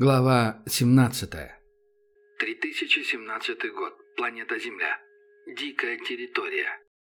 Глава 17. 3017 год. Планета Земля. Дикая территория.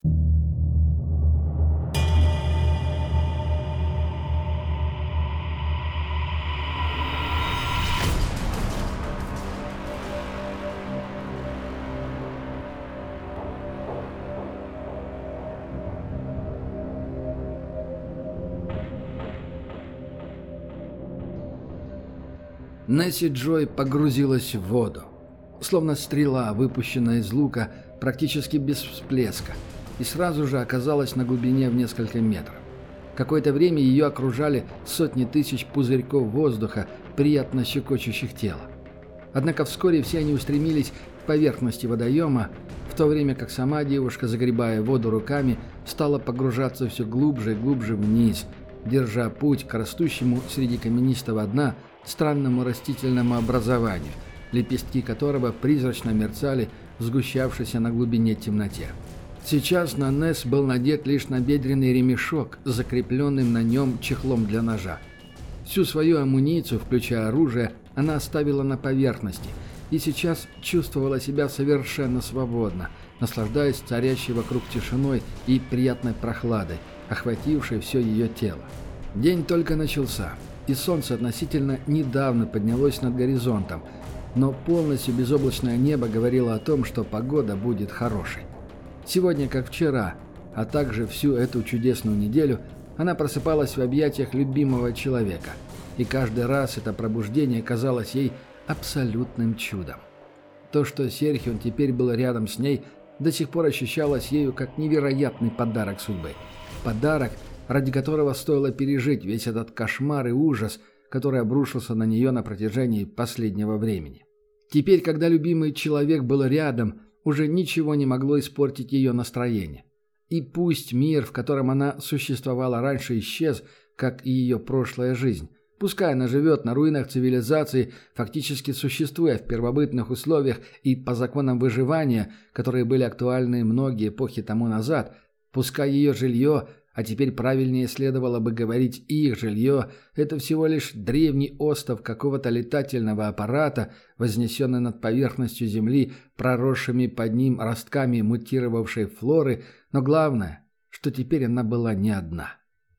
Несси Джой погрузилась в воду, словно стрела, выпущенная из лука, практически без всплеска, и сразу же оказалась на глубине в несколько метров. Какое-то время ее окружали сотни тысяч пузырьков воздуха, приятно щекочущих тело. Однако вскоре все они устремились к поверхности водоема, в то время как сама девушка, загребая воду руками, стала погружаться все глубже и глубже вниз, держа путь к растущему среди каменистого дна странному растительному образованию, лепестки которого призрачно мерцали в сгущавшейся на глубине темноте. Сейчас на Несс был надет лишь набедренный ремешок с закрепленным на нем чехлом для ножа. Всю свою амуницию, включая оружие, она оставила на поверхности и сейчас чувствовала себя совершенно свободно, наслаждаясь царящей вокруг тишиной и приятной прохладой, охватившей все ее тело. День только начался, и солнце относительно недавно поднялось над горизонтом, но полностью безоблачное небо говорило о том, что погода будет хорошей. Сегодня, как вчера, а также всю эту чудесную неделю, она просыпалась в объятиях любимого человека, и каждый раз это пробуждение казалось ей абсолютным чудом. То, что Серхион теперь был рядом с ней, до сих пор ощущалось ею как невероятный подарок судьбы. Подарок, ради которого стоило пережить весь этот кошмар и ужас, который обрушился на нее на протяжении последнего времени. Теперь, когда любимый человек был рядом, уже ничего не могло испортить ее настроение. И пусть мир, в котором она существовала раньше, исчез, как и ее прошлая жизнь, пускай она живет на руинах цивилизации, фактически существуя в первобытных условиях и по законам выживания, которые были актуальны многие эпохи тому назад, пускай ее жилье, а теперь правильнее следовало бы говорить их жилье, это всего лишь древний остов какого-то летательного аппарата, вознесенный над поверхностью Земли, проросшими под ним ростками мутировавшей флоры, но главное, что теперь она была не одна.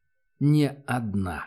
Не одна.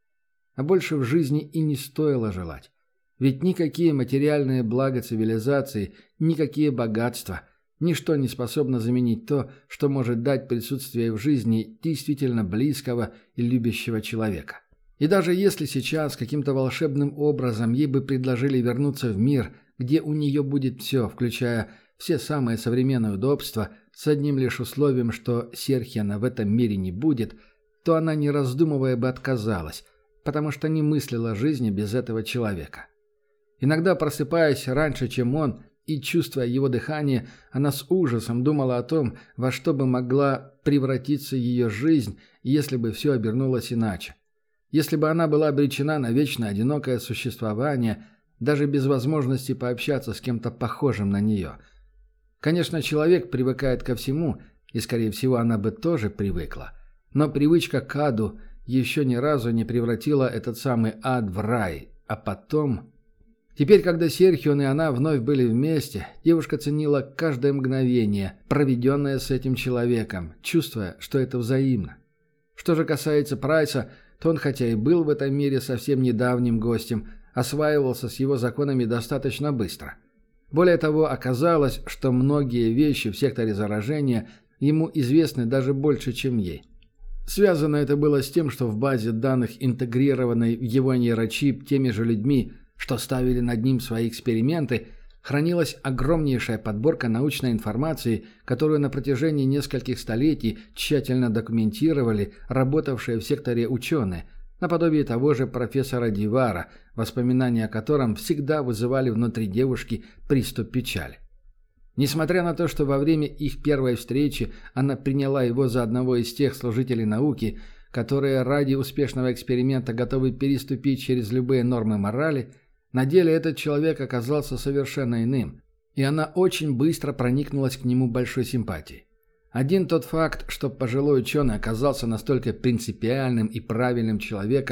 А больше в жизни и не стоило желать. Ведь никакие материальные блага цивилизации, никакие богатства – ничто не способно заменить то, что может дать присутствие в жизни действительно близкого и любящего человека. И даже если сейчас каким-то волшебным образом ей бы предложили вернуться в мир, где у нее будет все, включая все самые современные удобства, с одним лишь условием, что Серхиона в этом мире не будет, то она, не раздумывая, бы отказалась, потому что не мыслила жизни без этого человека. Иногда, просыпаясь раньше, чем он, и, чувствуя его дыхание, она с ужасом думала о том, во что бы могла превратиться ее жизнь, если бы все обернулось иначе. Если бы она была обречена на вечно одинокое существование, даже без возможности пообщаться с кем-то похожим на нее. Конечно, человек привыкает ко всему, и, скорее всего, она бы тоже привыкла. Но привычка к аду еще ни разу не превратила этот самый ад в рай, а потом... Теперь, когда Серхион и она вновь были вместе, девушка ценила каждое мгновение, проведенное с этим человеком, чувствуя, что это взаимно. Что же касается Прайса, то он, хотя и был в этом мире совсем недавним гостем, осваивался с его законами достаточно быстро. Более того, оказалось, что многие вещи в секторе заражения ему известны даже больше, чем ей. Связано это было с тем, что в базе данных, интегрированной в его нейрочип теми же людьми, что ставили над ним свои эксперименты, хранилась огромнейшая подборка научной информации, которую на протяжении нескольких столетий тщательно документировали работавшие в секторе ученые, наподобие того же профессора Дивара, воспоминания о котором всегда вызывали внутри девушки приступ печали. Несмотря на то, что во время их первой встречи она приняла его за одного из тех служителей науки, которые ради успешного эксперимента готовы переступить через любые нормы морали, на деле этот человек оказался совершенно иным, и она очень быстро проникнулась к нему большой симпатией. Один тот факт, что пожилой ученый оказался настолько принципиальным и правильным человеком,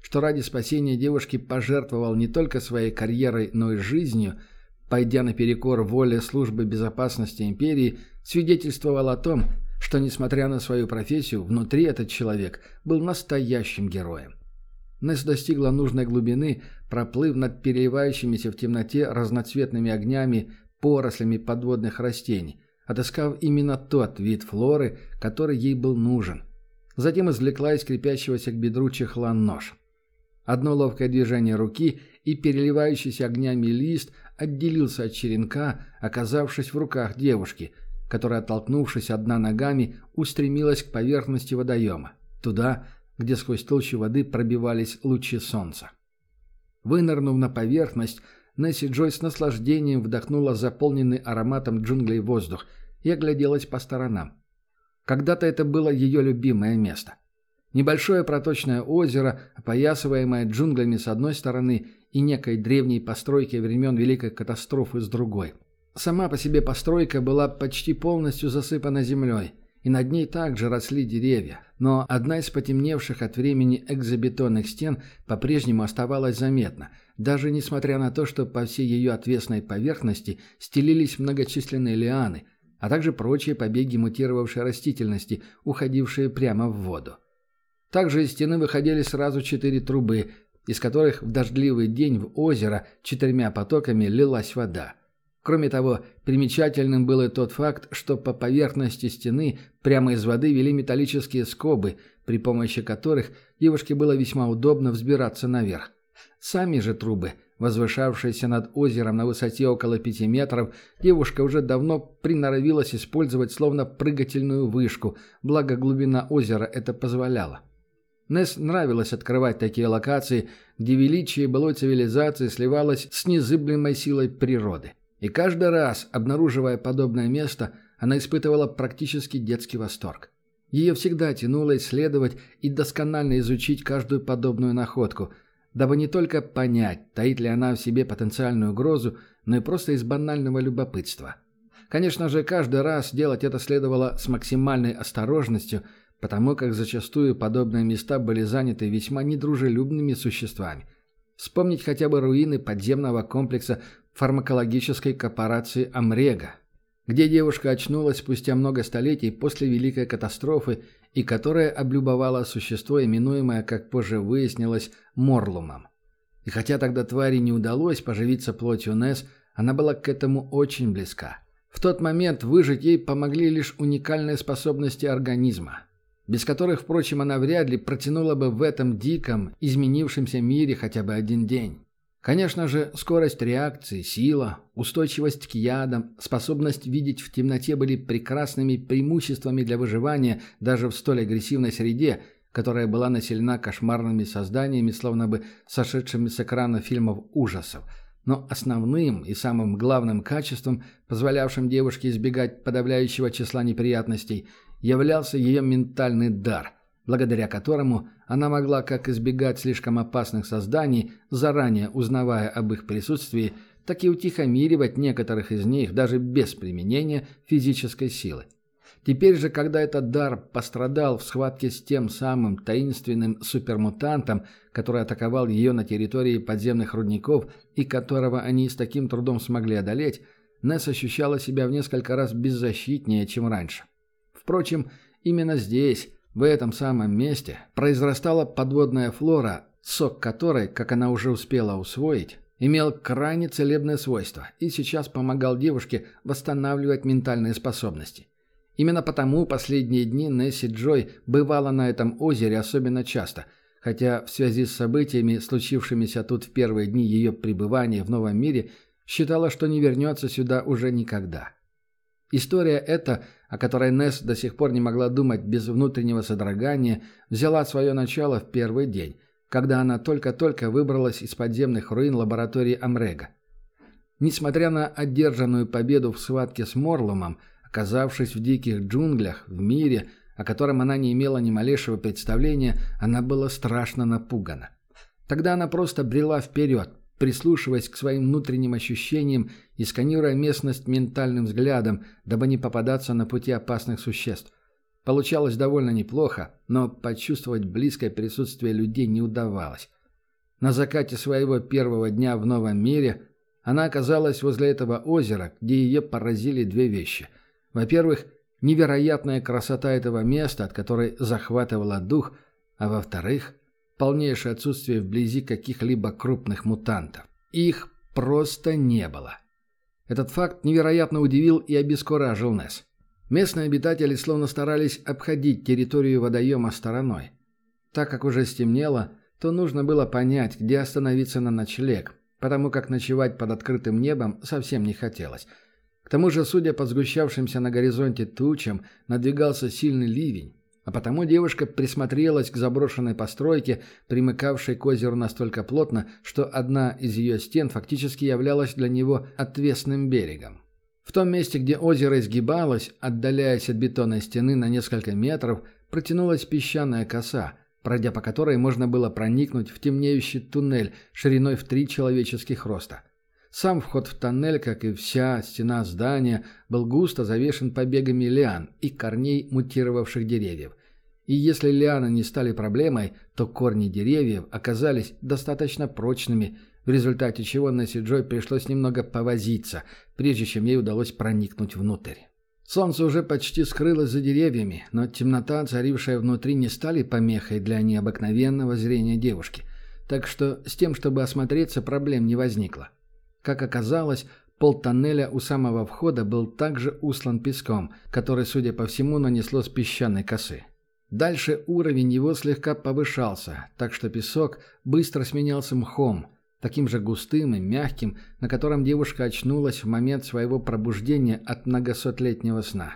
что ради спасения девушки пожертвовал не только своей карьерой, но и жизнью, пойдя наперекор воле службы безопасности империи, свидетельствовал о том, что, несмотря на свою профессию, внутри этот человек был настоящим героем. Несс достигла нужной глубины, проплыв над переливающимися в темноте разноцветными огнями, порослями подводных растений, отыскав именно тот вид флоры, который ей был нужен. Затем извлекла из крепящегося к бедру чехла нож. Одно ловкое движение руки, и переливающийся огнями лист отделился от черенка, оказавшись в руках девушки, которая, оттолкнувшись одна ногами, устремилась к поверхности водоема, туда, где сквозь толщу воды пробивались лучи солнца. Вынырнув на поверхность, Несси Джой с наслаждением вдохнула заполненный ароматом джунглей воздух и огляделась по сторонам. Когда-то это было ее любимое место. Небольшое проточное озеро, опоясываемое джунглями с одной стороны и некой древней постройкой времен Великой катастрофы с другой. Сама по себе постройка была почти полностью засыпана землей, и над ней также росли деревья, но одна из потемневших от времени экзобетонных стен по-прежнему оставалась заметна, даже несмотря на то, что по всей ее отвесной поверхности стелились многочисленные лианы, а также прочие побеги мутировавшей растительности, уходившие прямо в воду. Также из стены выходили сразу 4 трубы, из которых в дождливый день в озеро 4 потоками лилась вода. Кроме того, примечательным был и тот факт, что по поверхности стены прямо из воды вели металлические скобы, при помощи которых девушке было весьма удобно взбираться наверх. Сами же трубы, возвышавшиеся над озером на высоте около 5 метров, девушка уже давно приноровилась использовать словно прыгательную вышку, благо глубина озера это позволяла. Несс нравилось открывать такие локации, где величие былой цивилизации сливалось с незыблемой силой природы. И каждый раз, обнаруживая подобное место, она испытывала практически детский восторг. Ее всегда тянуло исследовать и досконально изучить каждую подобную находку, дабы не только понять, таит ли она в себе потенциальную угрозу, но и просто из банального любопытства. Конечно же, каждый раз делать это следовало с максимальной осторожностью, потому как зачастую подобные места были заняты весьма недружелюбными существами. Вспомнить хотя бы руины подземного комплекса фармакологической корпорации «Амрега», где девушка очнулась спустя много столетий после Великой катастрофы и которая облюбовала существо, именуемое, как позже выяснилось, Морлумом. И хотя тогда твари не удалось поживиться плотью Несс, она была к этому очень близка. В тот момент выжить ей помогли лишь уникальные способности организма, без которых, впрочем, она вряд ли протянула бы в этом диком, изменившемся мире хотя бы один день. Конечно же, скорость реакции, сила, устойчивость к ядам, способность видеть в темноте были прекрасными преимуществами для выживания даже в столь агрессивной среде, которая была населена кошмарными созданиями, словно бы сошедшими с экрана фильмов ужасов. Но основным и самым главным качеством, позволявшим девушке избегать подавляющего числа неприятностей, являлся ее ментальный дар, благодаря которому она могла как избегать слишком опасных созданий, заранее узнавая об их присутствии, так и утихомиривать некоторых из них даже без применения физической силы. Теперь же, когда этот дар пострадал в схватке с тем самым таинственным супермутантом, который атаковал ее на территории подземных рудников и которого они с таким трудом смогли одолеть, Несс ощущала себя в несколько раз беззащитнее, чем раньше. Впрочем, именно здесь, в этом самом месте, произрастала подводная флора, сок которой, как она уже успела усвоить, имел крайне целебное свойство и сейчас помогал девушке восстанавливать ментальные способности. Именно потому последние дни Несси Джой бывала на этом озере особенно часто, хотя в связи с событиями, случившимися тут в первые дни ее пребывания в новом мире, считала, что не вернется сюда уже никогда. История эта, о которой Несс до сих пор не могла думать без внутреннего содрогания, взяла свое начало в первый день, когда она только-только выбралась из подземных руин лаборатории Амрега. Несмотря на одержанную победу в схватке с Морлумом, оказавшись в диких джунглях, в мире, о котором она не имела ни малейшего представления, она была страшно напугана. Тогда она просто брела вперед, прислушиваясь к своим внутренним ощущениям и сканируя местность ментальным взглядом, дабы не попадаться на пути опасных существ. Получалось довольно неплохо, но почувствовать близкое присутствие людей не удавалось. На закате своего первого дня в новом мире она оказалась возле этого озера, где ее поразили две вещи. Во-первых, невероятная красота этого места, от которой захватывала дух, а во-вторых, полнейшее отсутствие вблизи каких-либо крупных мутантов. Их просто не было. Этот факт невероятно удивил и обескуражил Несс. Местные обитатели словно старались обходить территорию водоема стороной. Так как уже стемнело, то нужно было понять, где остановиться на ночлег, потому как ночевать под открытым небом совсем не хотелось. К тому же, судя по сгущавшимся на горизонте тучам, надвигался сильный ливень, а потому девушка присмотрелась к заброшенной постройке, примыкавшей к озеру настолько плотно, что одна из ее стен фактически являлась для него отвесным берегом. В том месте, где озеро изгибалось, отдаляясь от бетонной стены на несколько метров, протянулась песчаная коса, пройдя по которой можно было проникнуть в темнеющий туннель шириной в 3 человеческих роста. Сам вход в тоннель, как и вся стена здания, был густо завешен побегами лиан и корней мутировавших деревьев. И если лианы не стали проблемой, то корни деревьев оказались достаточно прочными, в результате чего Несси Джой пришлось немного повозиться, прежде чем ей удалось проникнуть внутрь. Солнце уже почти скрылось за деревьями, но темнота, царившая внутри, не стали помехой для необыкновенного зрения девушки, так что с тем, чтобы осмотреться, проблем не возникло. Как оказалось, пол тоннеля у самого входа был также услан песком, который, судя по всему, нанесло с песчаной косы. Дальше уровень его слегка повышался, так что песок быстро сменялся мхом, таким же густым и мягким, на котором девушка очнулась в момент своего пробуждения от многосотлетнего сна.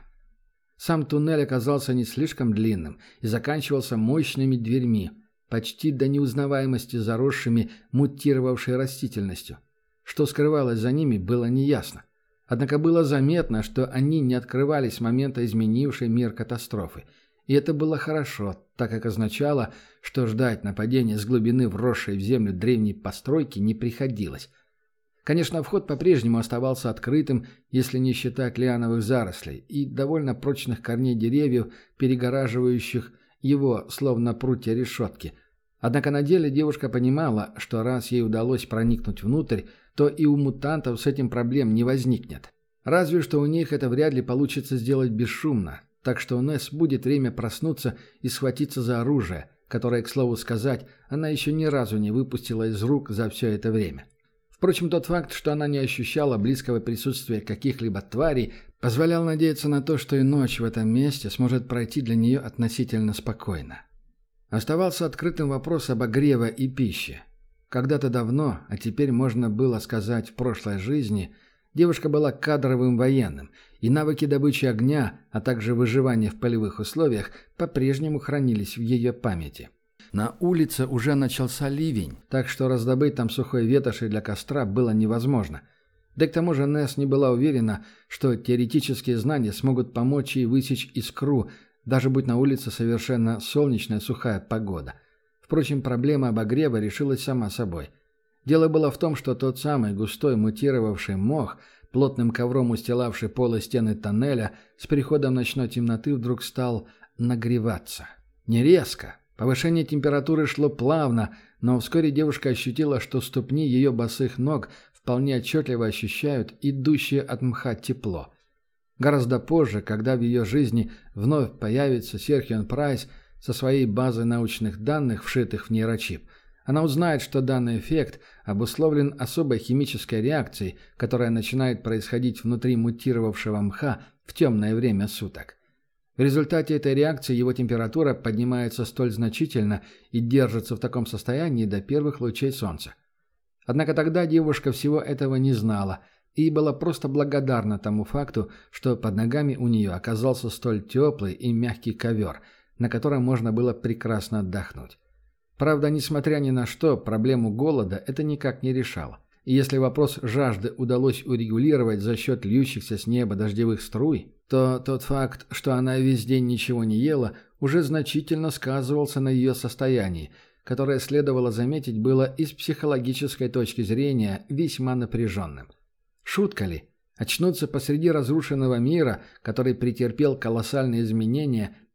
Сам туннель оказался не слишком длинным и заканчивался мощными дверьми, почти до неузнаваемости заросшими мутировавшей растительностью. Что скрывалось за ними, было неясно. Однако было заметно, что они не открывались с момента изменившей мир катастрофы. И это было хорошо, так как означало, что ждать нападения с глубины вросшей в землю древней постройки не приходилось. Конечно, вход по-прежнему оставался открытым, если не считать лиановых зарослей и довольно прочных корней деревьев, перегораживающих его, словно прутья решетки. Однако на деле девушка понимала, что раз ей удалось проникнуть внутрь, то и у мутантов с этим проблем не возникнет. Разве что у них это вряд ли получится сделать бесшумно, так что у Несс будет время проснуться и схватиться за оружие, которое, к слову сказать, она еще ни разу не выпустила из рук за все это время. Впрочем, тот факт, что она не ощущала близкого присутствия каких-либо тварей, позволял надеяться на то, что и ночь в этом месте сможет пройти для нее относительно спокойно. Оставался открытым вопрос обогрева и пищи. Когда-то давно, а теперь можно было сказать в прошлой жизни, девушка была кадровым военным, и навыки добычи огня, а также выживания в полевых условиях по-прежнему хранились в ее памяти. На улице уже начался ливень, так что раздобыть там сухой ветоши для костра было невозможно. Да к тому же Несс не была уверена, что теоретические знания смогут помочь ей высечь искру, даже будь на улице совершенно солнечная сухая погода. Впрочем, проблема обогрева решилась сама собой. Дело было в том, что тот самый густой мутировавший мох, плотным ковром устилавший пол и стены тоннеля, с приходом ночной темноты вдруг стал нагреваться. Не резко. Повышение температуры шло плавно, но вскоре девушка ощутила, что ступни ее босых ног вполне отчетливо ощущают идущее от мха тепло. Гораздо позже, когда в ее жизни вновь появится Серхион Прайс со своей базой научных данных, вшитых в нейрочип, она узнает, что данный эффект обусловлен особой химической реакцией, которая начинает происходить внутри мутировавшего мха в темное время суток. В результате этой реакции его температура поднимается столь значительно и держится в таком состоянии до первых лучей солнца. Однако тогда девушка всего этого не знала и была просто благодарна тому факту, что под ногами у нее оказался столь теплый и мягкий ковер, на котором можно было прекрасно отдохнуть. Правда, несмотря ни на что, проблему голода это никак не решало. И если вопрос жажды удалось урегулировать за счет льющихся с неба дождевых струй, то тот факт, что она весь день ничего не ела, уже значительно сказывался на ее состоянии, которое, следовало заметить, было и с психологической точки зрения весьма напряженным. Шутка ли? Очнуться посреди разрушенного мира, который претерпел колоссальные изменения,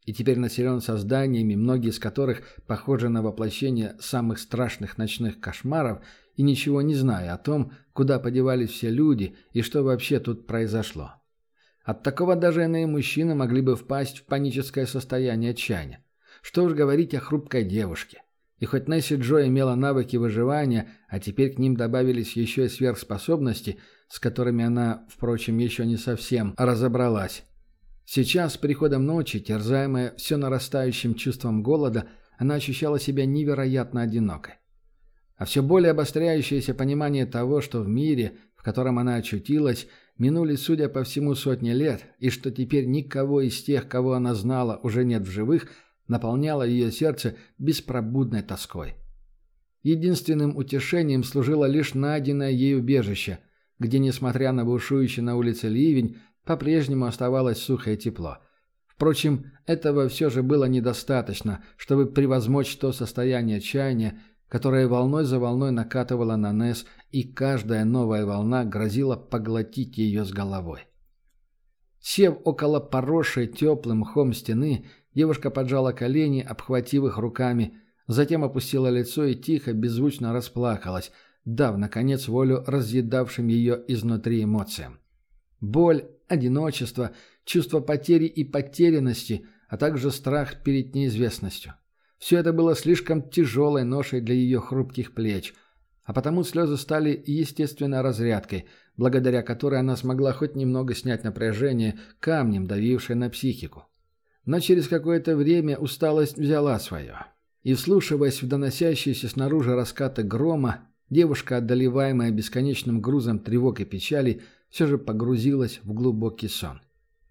и теперь населен созданиями, многие из которых похожи на воплощение самых страшных ночных кошмаров, и ничего не зная о том, куда подевались все люди и что вообще тут произошло. От такого даже иные мужчины могли бы впасть в паническое состояние отчаяния. Что уж говорить о хрупкой девушке. И хоть Несси Джо имела навыки выживания, а теперь к ним добавились еще и сверхспособности, с которыми она, впрочем, еще не совсем разобралась. Сейчас, с приходом ночи, терзаемая все нарастающим чувством голода, она ощущала себя невероятно одинокой. А все более обостряющееся понимание того, что в мире, в котором она очутилась, минули, судя по всему, сотни лет, и что теперь никого из тех, кого она знала, уже нет в живых, наполняло ее сердце беспробудной тоской. Единственным утешением служило лишь найденное ей убежище, где, несмотря на бушующий на улице ливень, по-прежнему оставалось сухо и тепло. Впрочем, этого все же было недостаточно, чтобы превозмочь то состояние отчаяния, которое волной за волной накатывало на Несс, и каждая новая волна грозила поглотить ее с головой. Сев около поросшей теплым мхом стены, девушка поджала колени, обхватив их руками, затем опустила лицо и тихо, беззвучно расплакалась, дав, наконец, волю разъедавшим ее изнутри эмоциям. Боль, одиночество, чувство потери и потерянности, а также страх перед неизвестностью. Все это было слишком тяжелой ношей для ее хрупких плеч, а потому слезы стали естественной разрядкой, благодаря которой она смогла хоть немного снять напряжение, камнем давившее на психику. Но через какое-то время усталость взяла свое. И, вслушиваясь в доносящиеся снаружи раскаты грома, девушка, одолеваемая бесконечным грузом тревог и печали, все же погрузилась в глубокий сон.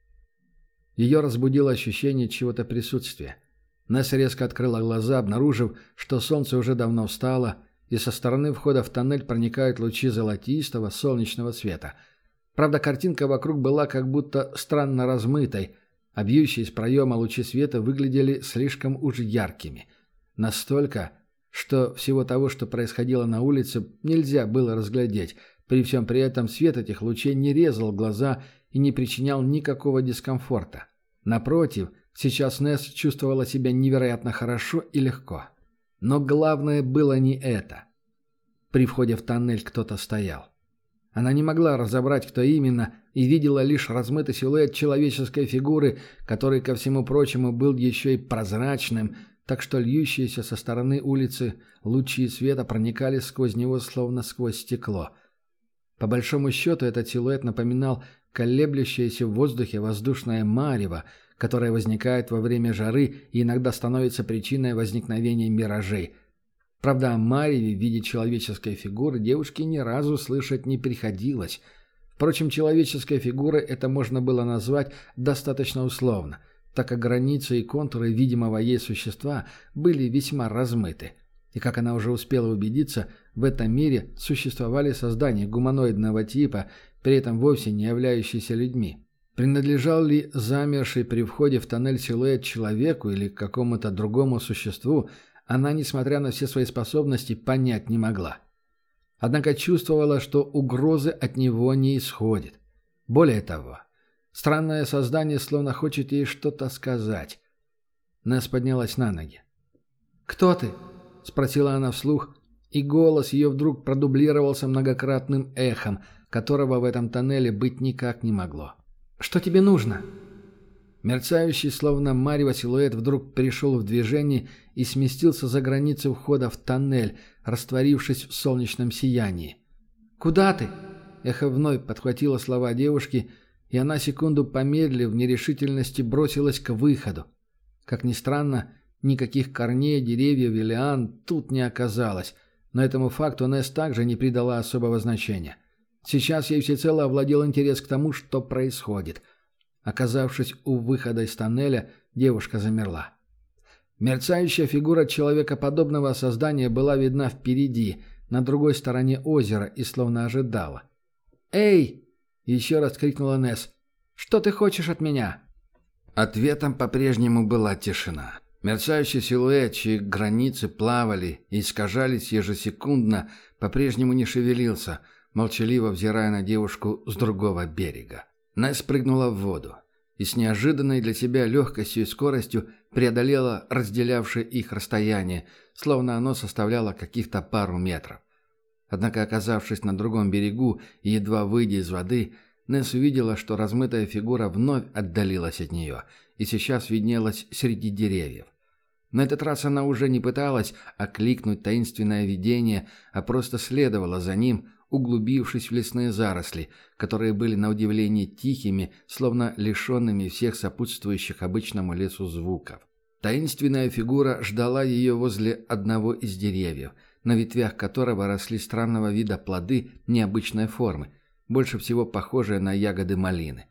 Ее разбудило ощущение чего-то присутствия. Несс резко открыла глаза, обнаружив, что солнце уже давно встало, и со стороны входа в тоннель проникают лучи золотистого солнечного света. Правда, картинка вокруг была как будто странно размытой, а бьющие из проема лучи света выглядели слишком уж яркими. Настолько, что всего того, что происходило на улице, нельзя было разглядеть. При всем при этом свет этих лучей не резал глаза и не причинял никакого дискомфорта. Напротив, сейчас Несс чувствовала себя невероятно хорошо и легко. Но главное было не это. При входе в тоннель кто-то стоял. Она не могла разобрать, кто именно, и видела лишь размытый силуэт человеческой фигуры, который, ко всему прочему, был еще и прозрачным, так что льющиеся со стороны улицы лучи света проникали сквозь него, словно сквозь стекло. По большому счету, этот силуэт напоминал колеблющееся в воздухе воздушное марево, которое возникает во время жары и иногда становится причиной возникновения миражей. Правда, о мареве в виде человеческой фигуры девушке ни разу слышать не приходилось. Впрочем, человеческой фигурой это можно было назвать достаточно условно, так как границы и контуры видимого ей существа были весьма размыты. И, как она уже успела убедиться, в этом мире существовали создания гуманоидного типа, при этом вовсе не являющиеся людьми. Принадлежал ли замерший при входе в тоннель силуэт человеку или какому-то другому существу, она, несмотря на все свои способности, понять не могла. Однако чувствовала, что угрозы от него не исходит. Более того, странное создание словно хочет ей что-то сказать. Несс поднялась на ноги. «Кто ты?» — спросила она вслух, и голос ее вдруг продублировался многократным эхом, которого в этом тоннеле быть никак не могло. «Что тебе нужно?» Мерцающий, словно марево, силуэт вдруг перешел в движение и сместился за границу входа в тоннель, растворившись в солнечном сиянии. «Куда ты?» Эхо вновь подхватило слова девушки, и она, секунду помедлив, в нерешительности бросилась к выходу. Как ни странно, никаких корней, деревьев и лиан тут не оказалось, но этому факту Несс также не придала особого значения. Сейчас ей всецело овладел интерес к тому, что происходит. Оказавшись у выхода из тоннеля, девушка замерла. Мерцающая фигура человекоподобного создания была видна впереди, на другой стороне озера, и словно ожидала. «Эй!» — еще раз крикнула Несс. «Что ты хочешь от меня?» Ответом по-прежнему была тишина. Мерцающий силуэт, чьи границы плавали и искажались ежесекундно, по-прежнему не шевелился, молчаливо взирая на девушку с другого берега. Несс прыгнула в воду. и с неожиданной для себя легкостью и скоростью преодолела разделявшее их расстояние, словно оно составляло каких-то пару метров. Однако, оказавшись на другом берегу и едва выйдя из воды, Несс увидела, что размытая фигура вновь отдалилась от нее и сейчас виднелась среди деревьев. На этот раз она уже не пыталась окликнуть таинственное видение, а просто следовала за ним, углубившись в лесные заросли, которые были на удивление тихими, словно лишенными всех сопутствующих обычному лесу звуков. Таинственная фигура ждала ее возле одного из деревьев, на ветвях которого росли странного вида плоды необычной формы, больше всего похожие на ягоды малины.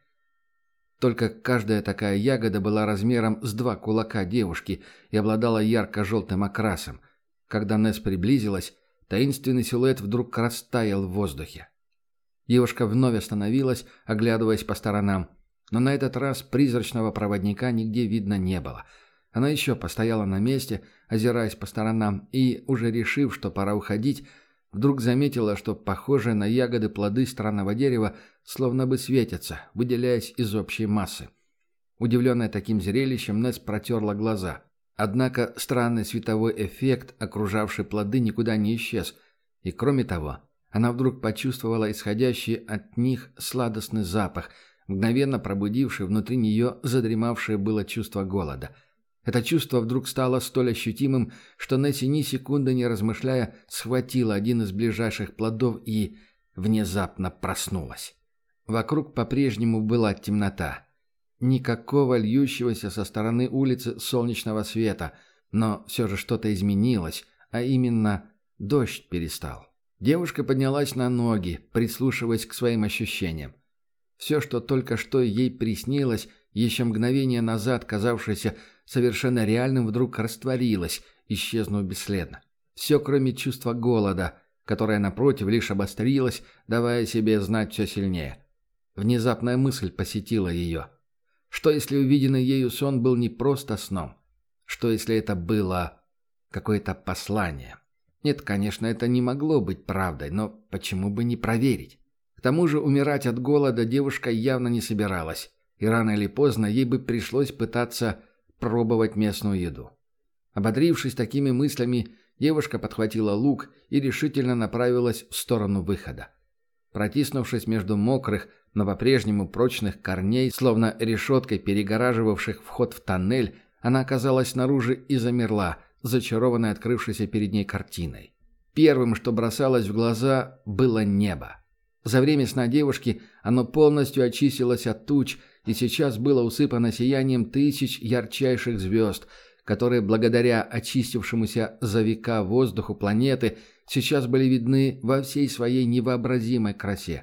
Только каждая такая ягода была размером с 2 кулака девушки и обладала ярко-желтым окрасом. Когда Несс приблизилась, таинственный силуэт вдруг растаял в воздухе. Девушка вновь остановилась, оглядываясь по сторонам, но на этот раз призрачного проводника нигде видно не было. Она еще постояла на месте, озираясь по сторонам, и, уже решив, что пора уходить, вдруг заметила, что похожие на ягоды плоды странного дерева словно бы светятся, выделяясь из общей массы. Удивленная таким зрелищем, Несс протерла глаза. Однако странный световой эффект, окружавший плоды, никуда не исчез. И кроме того, она вдруг почувствовала исходящий от них сладостный запах, мгновенно пробудивший внутри нее задремавшее было чувство голода. Это чувство вдруг стало столь ощутимым, что Несси, ни секунды не размышляя, схватила один из ближайших плодов и внезапно проснулась. Вокруг по-прежнему была темнота. Никакого льющегося со стороны улицы солнечного света, но все же что-то изменилось, а именно дождь перестал. Девушка поднялась на ноги, прислушиваясь к своим ощущениям. Все, что только что ей приснилось, еще мгновение назад казавшееся совершенно реальным, вдруг растворилось, исчезнув бесследно. Все, кроме чувства голода, которое, напротив, лишь обострилось, давая себе знать все сильнее. Внезапная мысль посетила ее. Что, если увиденный ею сон был не просто сном? Что, если это было какое-то послание? Нет, конечно, это не могло быть правдой, но почему бы не проверить? К тому же умирать от голода девушка явно не собиралась, и рано или поздно ей бы пришлось пытаться пробовать местную еду. Ободрившись такими мыслями, девушка подхватила лук и решительно направилась в сторону выхода. Протиснувшись между мокрых, но по-прежнему прочных корней, словно решеткой перегораживавших вход в тоннель, она оказалась снаружи и замерла, зачарованная открывшейся перед ней картиной. Первым, что бросалось в глаза, было небо. За время сна девушки оно полностью очистилось от туч и сейчас было усыпано сиянием тысяч ярчайших звезд, которые, благодаря очистившемуся за века воздуху планеты, сейчас были видны во всей своей невообразимой красе.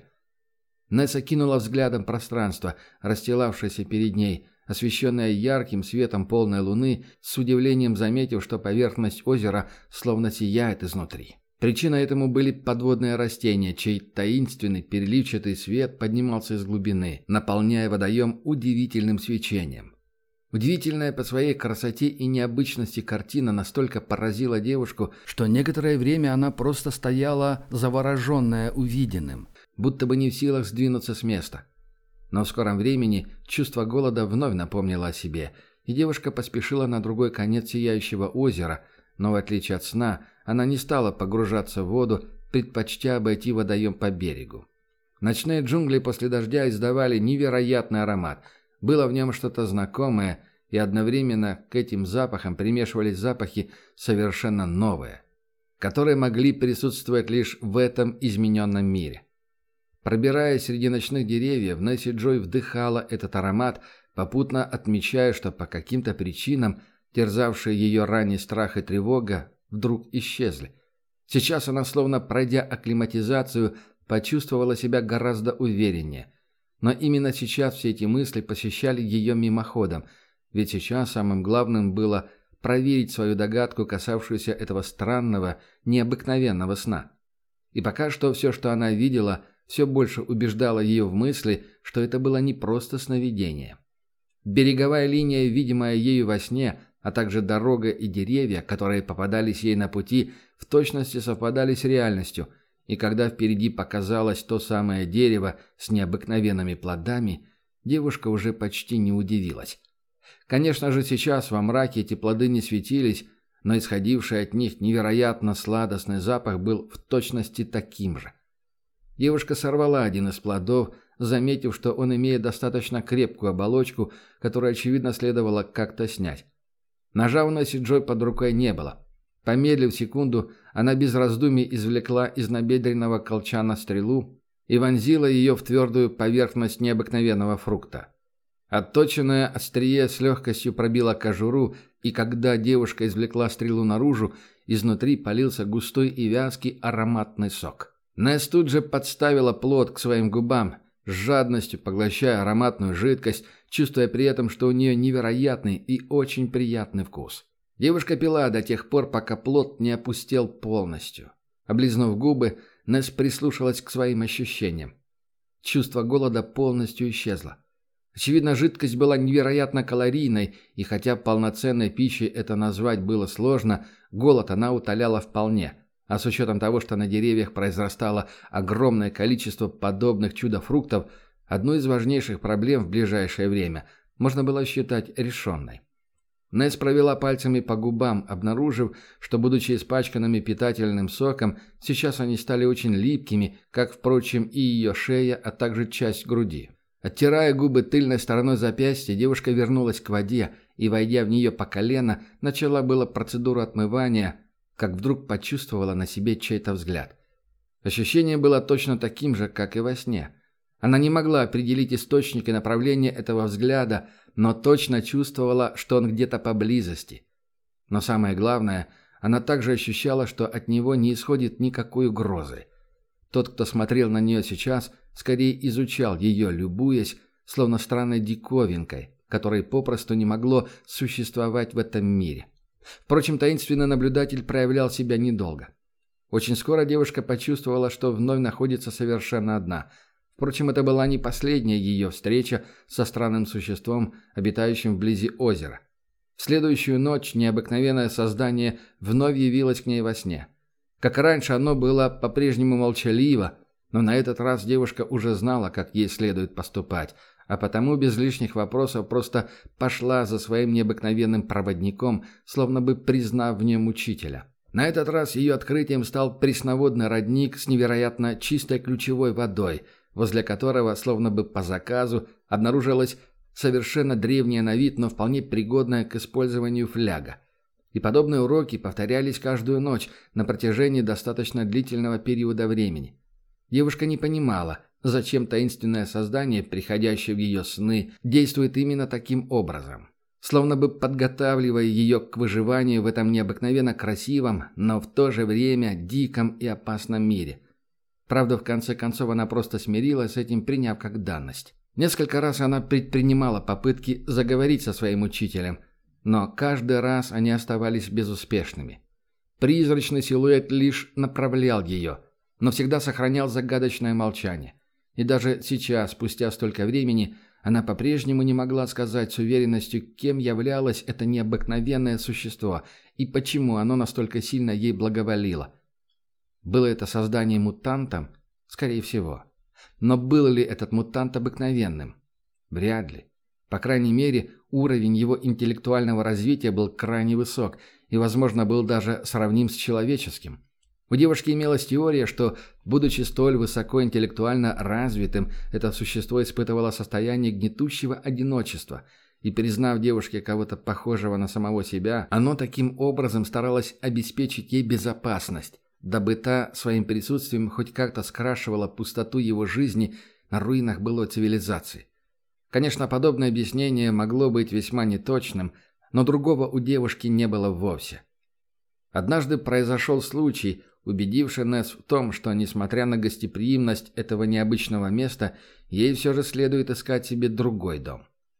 Несса кинула взглядом пространство, расстилавшееся перед ней, освещенное ярким светом полной луны, с удивлением заметив, что поверхность озера словно сияет изнутри. Причиной этому были подводные растения, чей таинственный переливчатый свет поднимался из глубины, наполняя водоем удивительным свечением. Удивительная по своей красоте и необычности картина настолько поразила девушку, что некоторое время она просто стояла завороженная увиденным, будто бы не в силах сдвинуться с места. Но в скором времени чувство голода вновь напомнило о себе, и девушка поспешила на другой конец сияющего озера, но в отличие от сна, она не стала погружаться в воду, предпочтя обойти водоем по берегу. Ночные джунгли после дождя издавали невероятный аромат. Было в нем что-то знакомое, и одновременно к этим запахам примешивались запахи совершенно новые, которые могли присутствовать лишь в этом измененном мире. Пробираясь среди ночных деревьев, Несси Джой вдыхала этот аромат, попутно отмечая, что по каким-то причинам терзавшие ее ранний страх и тревога вдруг исчезли. Сейчас она, словно пройдя акклиматизацию, почувствовала себя гораздо увереннее. Но именно сейчас все эти мысли посещали ее мимоходом, ведь сейчас самым главным было проверить свою догадку, касавшуюся этого странного, необыкновенного сна. И пока что все, что она видела, все больше убеждало ее в мысли, что это было не просто сновидение. Береговая линия, видимая ею во сне, а также дорога и деревья, которые попадались ей на пути, в точности совпадали с реальностью, и когда впереди показалось то самое дерево с необыкновенными плодами, девушка уже почти не удивилась. Конечно же, сейчас во мраке эти плоды не светились, но исходивший от них невероятно сладостный запах был в точности таким же. Девушка сорвала один из плодов, заметив, что он имеет достаточно крепкую оболочку, которую, очевидно, следовало как-то снять. Ножа у Несси Джой под рукой не было. Помедлив секунду, она без раздумий извлекла из набедренного колчана стрелу и вонзила ее в твердую поверхность необыкновенного фрукта. Отточенное острие с легкостью пробило кожуру, и когда девушка извлекла стрелу наружу, изнутри полился густой и вязкий ароматный сок. Несс тут же подставила плод к своим губам, с жадностью поглощая ароматную жидкость, чувствуя при этом, что у нее невероятный и очень приятный вкус. Девушка пила до тех пор, пока плод не опустел полностью. Облизнув губы, Несс прислушалась к своим ощущениям. Чувство голода полностью исчезло. Очевидно, жидкость была невероятно калорийной, и хотя полноценной пищей это назвать было сложно, голод она утоляла вполне. А с учетом того, что на деревьях произрастало огромное количество подобных чудо-фруктов, одну из важнейших проблем в ближайшее время можно было считать решенной. Несс провела пальцами по губам, обнаружив, что, будучи испачканными питательным соком, сейчас они стали очень липкими, как, впрочем, и ее шея, а также часть груди. Оттирая губы тыльной стороной запястья, девушка вернулась к воде и, войдя в нее по колено, начала было процедуру отмывания, как вдруг почувствовала на себе чей-то взгляд. Ощущение было точно таким же, как и во сне. Она не могла определить источник и направление этого взгляда, но точно чувствовала, что он где-то поблизости. Но самое главное, она также ощущала, что от него не исходит никакой угрозы. Тот, кто смотрел на нее сейчас, скорее изучал ее, любуясь, словно странной диковинкой, которой попросту не могло существовать в этом мире. Впрочем, таинственный наблюдатель проявлял себя недолго. Очень скоро девушка почувствовала, что вновь находится совершенно одна. Впрочем, это была не последняя ее встреча со странным существом, обитающим вблизи озера. В следующую ночь необыкновенное создание вновь явилось к ней во сне. Как раньше, оно было по-прежнему молчаливо, но на этот раз девушка уже знала, как ей следует поступать, а потому без лишних вопросов просто пошла за своим необыкновенным проводником, словно бы признав в нем учителя. На этот раз ее открытием стал пресноводный родник с невероятно чистой ключевой водой, возле которого, словно бы по заказу, обнаружилась совершенно древняя на вид, но вполне пригодная к использованию фляга. И подобные уроки повторялись каждую ночь на протяжении достаточно длительного периода времени. Девушка не понимала, зачем таинственное создание, приходящее в ее сны, действует именно таким образом, словно бы подготавливая ее к выживанию в этом необыкновенно красивом, но в то же время диком и опасном мире. Правда, в конце концов, она просто смирилась с этим, приняв как данность. Несколько раз она предпринимала попытки заговорить со своим учителем, но каждый раз они оставались безуспешными. Призрачный силуэт лишь направлял ее, но всегда сохранял загадочное молчание. И даже сейчас, спустя столько времени, она по-прежнему не могла сказать с уверенностью, кем являлось это необыкновенное существо и почему оно настолько сильно ей благоволило. Было это создание мутантом? Скорее всего. Но был ли этот мутант обыкновенным? Вряд ли. По крайней мере, уровень его интеллектуального развития был крайне высок и, возможно, был даже сравним с человеческим. У девушки имелась теория, что, будучи столь высокоинтеллектуально развитым, это существо испытывало состояние гнетущего одиночества, и, признав девушке кого-то похожего на самого себя, оно таким образом старалось обеспечить ей безопасность, дабы та своим присутствием хоть как-то скрашивала пустоту его жизни на руинах былой цивилизации. Конечно, подобное объяснение могло быть весьма неточным, но другого у девушки не было вовсе. Однажды произошел случай, убедивший Несс в том, что, несмотря на гостеприимность этого необычного места, ей все же следует искать себе другой дом.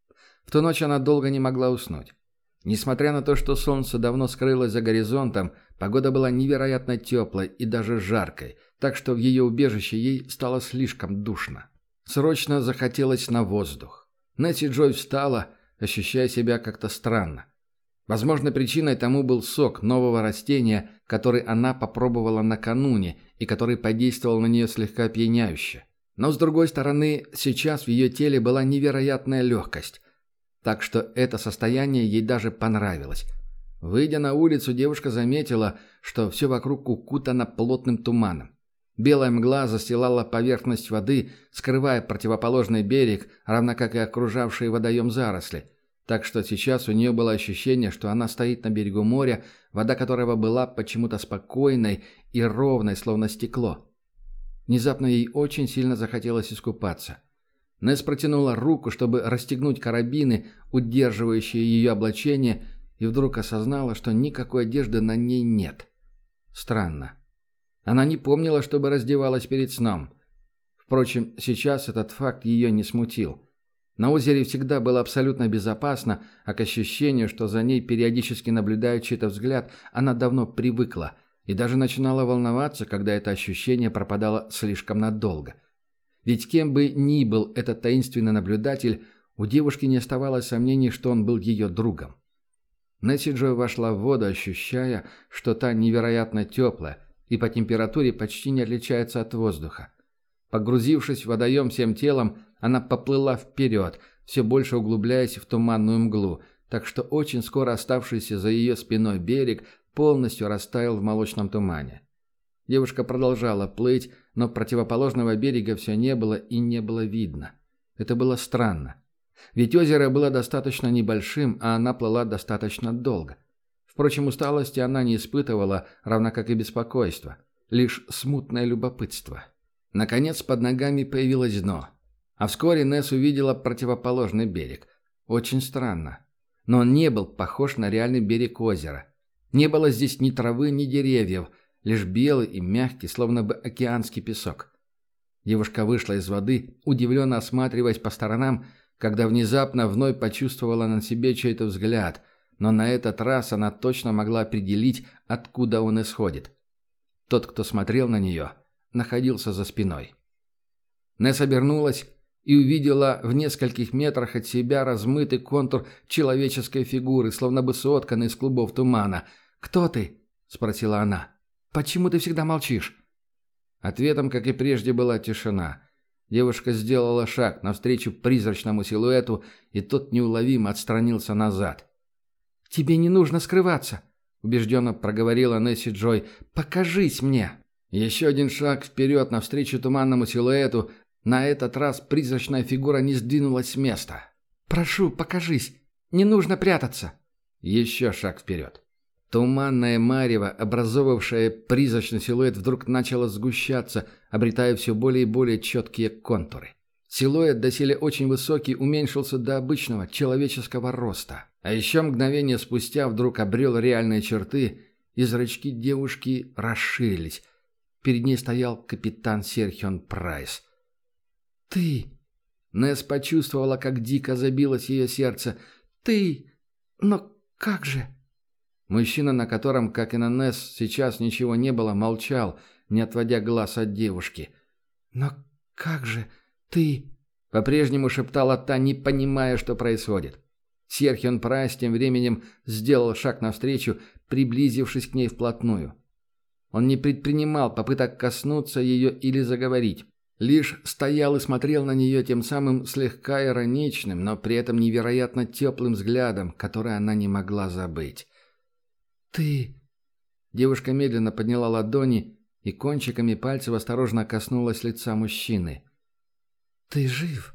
В ту ночь она долго не могла уснуть. Несмотря на то, что солнце давно скрылось за горизонтом, погода была невероятно теплой и даже жаркой, так что в ее убежище ей стало слишком душно. Срочно захотелось на воздух. Несси Джой встала, ощущая себя как-то странно. Возможно, причиной тому был сок нового растения, который она попробовала накануне и который подействовал на нее слегка опьяняюще. Но, с другой стороны, сейчас в ее теле была невероятная легкость. Так что это состояние ей даже понравилось. Выйдя на улицу, девушка заметила, что все вокруг укутано плотным туманом. Белая мгла застилала поверхность воды, скрывая противоположный берег, равно как и окружавшие водоем заросли. Так что сейчас у нее было ощущение, что она стоит на берегу моря, вода которого была почему-то спокойной и ровной, словно стекло. Внезапно ей очень сильно захотелось искупаться. Несс протянула руку, чтобы расстегнуть карабины, удерживающие ее облачение, и вдруг осознала, что никакой одежды на ней нет. Странно. Она не помнила, чтобы раздевалась перед сном. Впрочем, сейчас этот факт ее не смутил. На озере всегда было абсолютно безопасно, а к ощущению, что за ней периодически наблюдает чей-то взгляд, она давно привыкла и даже начинала волноваться, когда это ощущение пропадало слишком надолго. Ведь кем бы ни был этот таинственный наблюдатель, у девушки не оставалось сомнений, что он был ее другом. Несси Джой вошла в воду, ощущая, что та невероятно теплая и по температуре почти не отличается от воздуха. Погрузившись в водоем всем телом, она поплыла вперед, все больше углубляясь в туманную мглу, так что очень скоро оставшийся за ее спиной берег полностью растаял в молочном тумане. Девушка продолжала плыть, но противоположного берега все не было и не было видно. Это было странно. Ведь озеро было достаточно небольшим, а она плыла достаточно долго. Впрочем, усталости она не испытывала, равно как и беспокойства. Лишь смутное любопытство. Наконец под ногами появилось дно. А вскоре Несс увидела противоположный берег. Очень странно. Но он не был похож на реальный берег озера. Не было здесь ни травы, ни деревьев, лишь белый и мягкий, словно бы океанский песок. Девушка вышла из воды, удивленно осматриваясь по сторонам, когда внезапно вновь почувствовала на себе чей-то взгляд, но на этот раз она точно могла определить, откуда он исходит. Тот, кто смотрел на нее, находился за спиной. Несс обернулась и увидела в нескольких метрах от себя размытый контур человеческой фигуры, словно бы сотканный из клубов тумана. «Кто ты?» – спросила она. «Почему ты всегда молчишь?» Ответом, как и прежде, была тишина. Девушка сделала шаг навстречу призрачному силуэту, и тот неуловимо отстранился назад. «Тебе не нужно скрываться», – убежденно проговорила Несси Джой. «Покажись мне!» Еще один шаг вперед навстречу туманному силуэту. На этот раз призрачная фигура не сдвинулась с места. «Прошу, покажись! Не нужно прятаться!» Еще шаг вперед. Туманное марево, образовавшее призрачный силуэт, вдруг начало сгущаться, обретая все более и более четкие контуры. Силуэт, доселе очень высокий, уменьшился до обычного человеческого роста. А еще мгновение спустя вдруг обрел реальные черты, и зрачки девушки расширились. Перед ней стоял капитан Серхион Прайс. «Ты!» Несс почувствовала, как дико забилось ее сердце. «Ты! Но как же?» Мужчина, на котором, как и на Несс, сейчас ничего не было, молчал, не отводя глаз от девушки. «Но как же ты?» По-прежнему шептала та, не понимая, что происходит. Серхион Прайс тем временем сделал шаг навстречу, приблизившись к ней вплотную. Он не предпринимал попыток коснуться ее или заговорить. Лишь стоял и смотрел на нее тем самым слегка ироничным, но при этом невероятно теплым взглядом, который она не могла забыть. «Ты...» Девушка медленно подняла ладони и кончиками пальцев осторожно коснулась лица мужчины. «Ты жив?»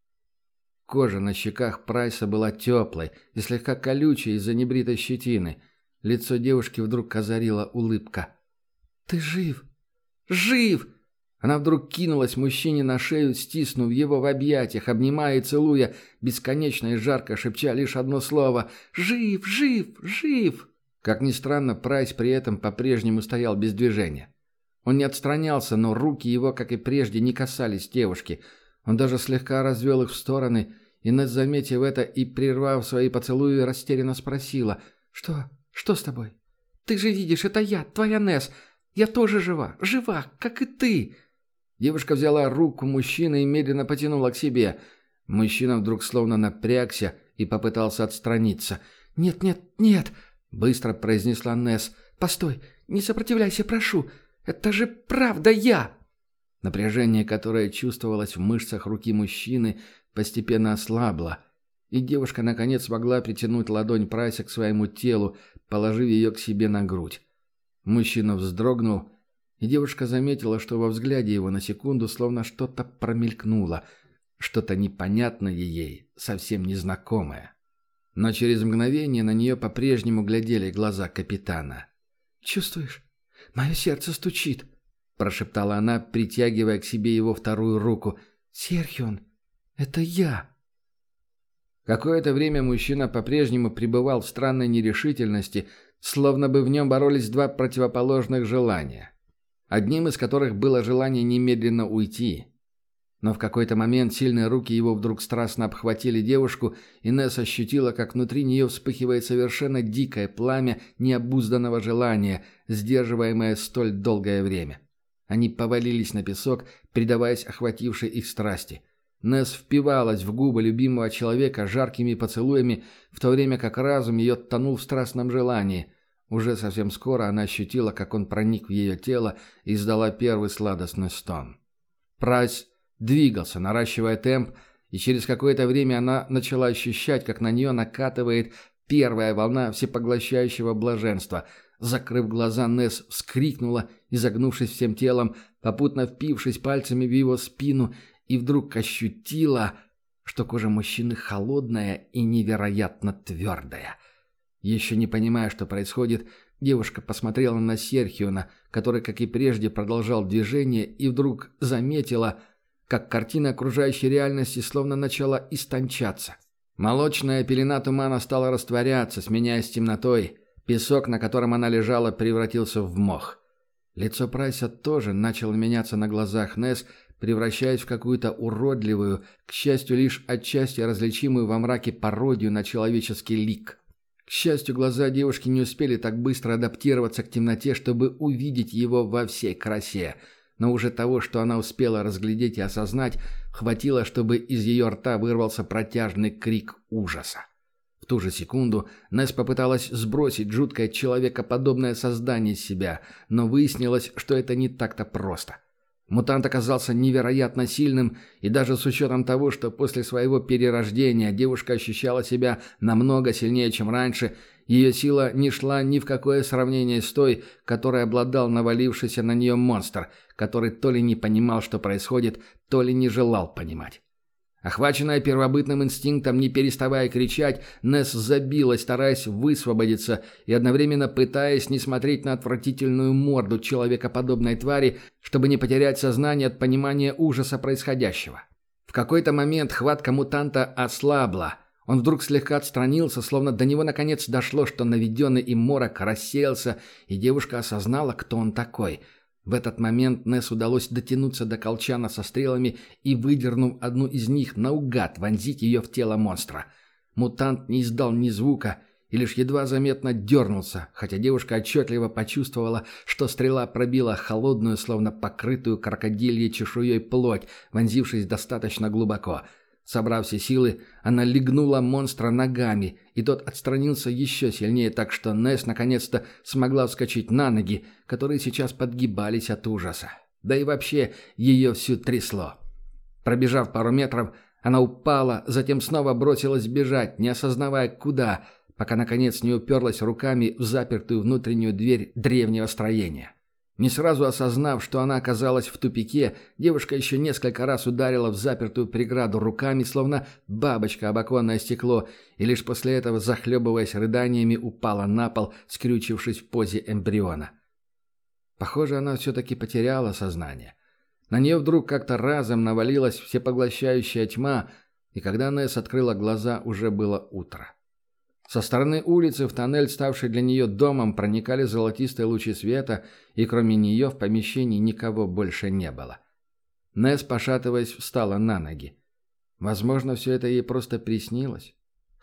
Кожа на щеках Прайса была теплой и слегка колючей из-за небритой щетины. Лицо девушки вдруг озарила улыбка. «Ты жив? Жив!» Она вдруг кинулась мужчине на шею, стиснув его в объятиях, обнимая и целуя, бесконечно и жарко шепча лишь одно слово «Жив! Жив! Жив!». Как ни странно, Прайс при этом по-прежнему стоял без движения. Он не отстранялся, но руки его, как и прежде, не касались девушки. Он даже слегка развел их в стороны, и Несс, заметив это и прервав свои поцелуи, растерянно спросила: «Что? Что с тобой? Ты же видишь, это я, твоя Несс. Я тоже жива, жива, как и ты». Девушка взяла руку мужчины и медленно потянула к себе. Мужчина вдруг словно напрягся и попытался отстраниться. «Нет, нет, нет!» — быстро произнесла Несс. «Постой, не сопротивляйся, прошу! Это же правда я!» Напряжение, которое чувствовалось в мышцах руки мужчины, постепенно ослабло, и девушка наконец смогла притянуть ладонь Прайса к своему телу, положив ее к себе на грудь. Мужчина вздрогнул, и девушка заметила, что во взгляде его на секунду словно что-то промелькнуло, что-то непонятное ей, совсем незнакомое. Но через мгновение на нее по-прежнему глядели глаза капитана. «Чувствуешь? Мое сердце стучит», – прошептала она, притягивая к себе его вторую руку. «Серхион, это я». Какое-то время мужчина по-прежнему пребывал в странной нерешительности, словно бы в нем боролись два противоположных желания, одним из которых было желание немедленно уйти. Но в какой-то момент сильные руки его вдруг страстно обхватили девушку, и Несс ощутила, как внутри нее вспыхивает совершенно дикое пламя необузданного желания, сдерживаемое столь долгое время. Они повалились на песок, предаваясь охватившей их страсти. Несс впивалась в губы любимого человека жаркими поцелуями, в то время как разум ее тонул в страстном желании. Уже совсем скоро она ощутила, как он проник в ее тело и издала первый сладостный стон. Прайс двигался, наращивая темп, и через какое-то время она начала ощущать, как на нее накатывает первая волна всепоглощающего блаженства. Закрыв глаза, Несс вскрикнула, изогнувшись всем телом, попутно впившись пальцами в его спину, и вдруг ощутила, что кожа мужчины холодная и невероятно твердая. Еще не понимая, что происходит, девушка посмотрела на Серхиона, который, как и прежде, продолжал движение, и вдруг заметила, как картина окружающей реальности словно начала истончаться. Молочная пелена тумана стала растворяться, сменяясь темнотой. Песок, на котором она лежала, превратился в мох. Лицо Прайса тоже начало меняться на глазах Несс, превращаясь в какую-то уродливую, к счастью, лишь отчасти различимую во мраке пародию на человеческий лик. К счастью, глаза девушки не успели так быстро адаптироваться к темноте, чтобы увидеть его во всей красе. Но уже того, что она успела разглядеть и осознать, хватило, чтобы из ее рта вырвался протяжный крик ужаса. В ту же секунду Несс попыталась сбросить жуткое человекоподобное создание с себя, но выяснилось, что это не так-то просто. Мутант оказался невероятно сильным, и даже с учетом того, что после своего перерождения девушка ощущала себя намного сильнее, чем раньше, ее сила не шла ни в какое сравнение с той, которой обладал навалившийся на нее монстр, который то ли не понимал, что происходит, то ли не желал понимать. Охваченная первобытным инстинктом, не переставая кричать, Несс забилась, стараясь высвободиться и одновременно пытаясь не смотреть на отвратительную морду человекоподобной твари, чтобы не потерять сознание от понимания ужаса происходящего. В какой-то момент хватка мутанта ослабла. Он вдруг слегка отстранился, словно до него наконец дошло, что наведенный им морок рассеялся, и девушка осознала, кто он такой – В этот момент Несс удалось дотянуться до колчана со стрелами и, выдернув одну из них, наугад вонзить ее в тело монстра. Мутант не издал ни звука и лишь едва заметно дернулся, хотя девушка отчетливо почувствовала, что стрела пробила холодную, словно покрытую крокодильей чешуей плоть, вонзившись достаточно глубоко. Собрав все силы, она легнула монстра ногами, и тот отстранился еще сильнее, так что Несс наконец-то смогла вскочить на ноги, которые сейчас подгибались от ужаса. Да и вообще ее всю трясло. Пробежав пару метров, она упала, затем снова бросилась бежать, не осознавая куда, пока наконец не уперлась руками в запертую внутреннюю дверь древнего строения. Не сразу осознав, что она оказалась в тупике, девушка еще несколько раз ударила в запертую преграду руками, словно бабочка об оконное стекло, и лишь после этого, захлебываясь рыданиями, упала на пол, скрючившись в позе эмбриона. Похоже, она все-таки потеряла сознание. На нее вдруг как-то разом навалилась всепоглощающая тьма, и когда Несс открыла глаза, уже было утро. Со стороны улицы в тоннель, ставший для нее домом, проникали золотистые лучи света, и кроме нее в помещении никого больше не было. Несс, пошатываясь, встала на ноги. Возможно, все это ей просто приснилось.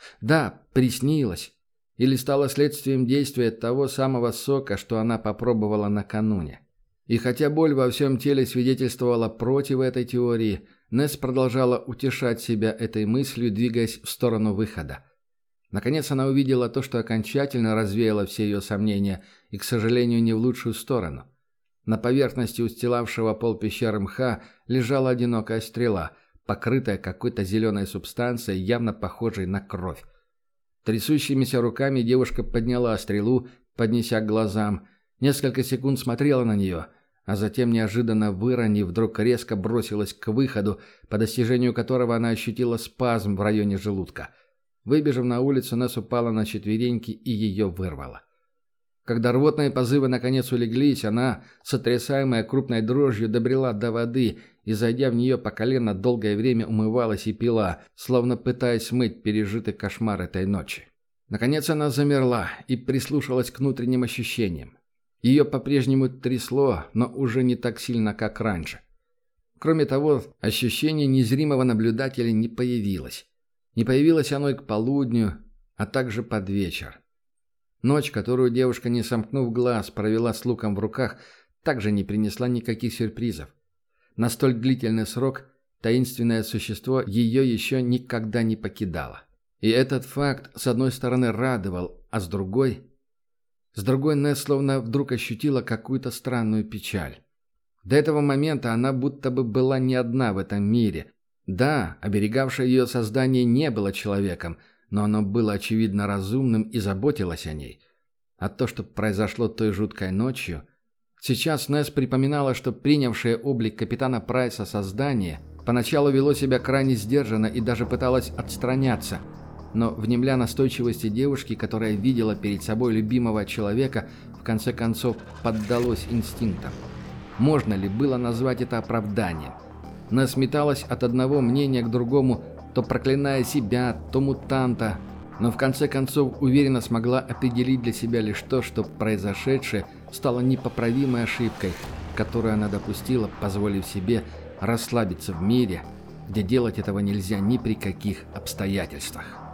Да, приснилось. Или стало следствием действия того самого сока, что она попробовала накануне. И хотя боль во всем теле свидетельствовала против этой теории, Несс продолжала утешать себя этой мыслью, двигаясь в сторону выхода. Наконец она увидела то, что окончательно развеяло все ее сомнения, и, к сожалению, не в лучшую сторону. На поверхности устилавшего пол пещеры мха лежала одинокая стрела, покрытая какой-то зеленой субстанцией, явно похожей на кровь. Трясущимися руками девушка подняла стрелу, поднеся к глазам, несколько секунд смотрела на нее, а затем, неожиданно выронив, вдруг резко бросилась к выходу, по достижению которого она ощутила спазм в районе желудка. Выбежав на улицу, Несс упала на четвереньки и ее вырвало. Когда рвотные позывы наконец улеглись, она, сотрясаемая крупной дрожью, добрела до воды и, зайдя в нее по колено, долгое время умывалась и пила, словно пытаясь смыть пережитый кошмар этой ночи. Наконец она замерла и прислушалась к внутренним ощущениям. Ее по-прежнему трясло, но уже не так сильно, как раньше. Кроме того, ощущение незримого наблюдателя не появилось. Не появилось оно и к полудню, а также под вечер. Ночь, которую девушка, не сомкнув глаз, провела с луком в руках, также не принесла никаких сюрпризов. На столь длительный срок таинственное существо ее еще никогда не покидало. И этот факт, с одной стороны, радовал, а с другой... С другой, Несс словно вдруг ощутила какую-то странную печаль. До этого момента она будто бы была не одна в этом мире. Да, оберегавшее ее создание не было человеком, но оно было, очевидно, разумным и заботилось о ней. А то, что произошло той жуткой ночью... Сейчас Несс припоминала, что принявшее облик капитана Прайса создание поначалу вело себя крайне сдержанно и даже пыталось отстраняться, но, внемля настойчивости девушки, которая видела перед собой любимого человека, в конце концов поддалось инстинктам. Можно ли было назвать это оправданием? Несс металась от одного мнения к другому, то проклиная себя, то мутанта, но в конце концов уверенно смогла определить для себя лишь то, что произошедшее стало непоправимой ошибкой, которую она допустила, позволив себе расслабиться в мире, где делать этого нельзя ни при каких обстоятельствах.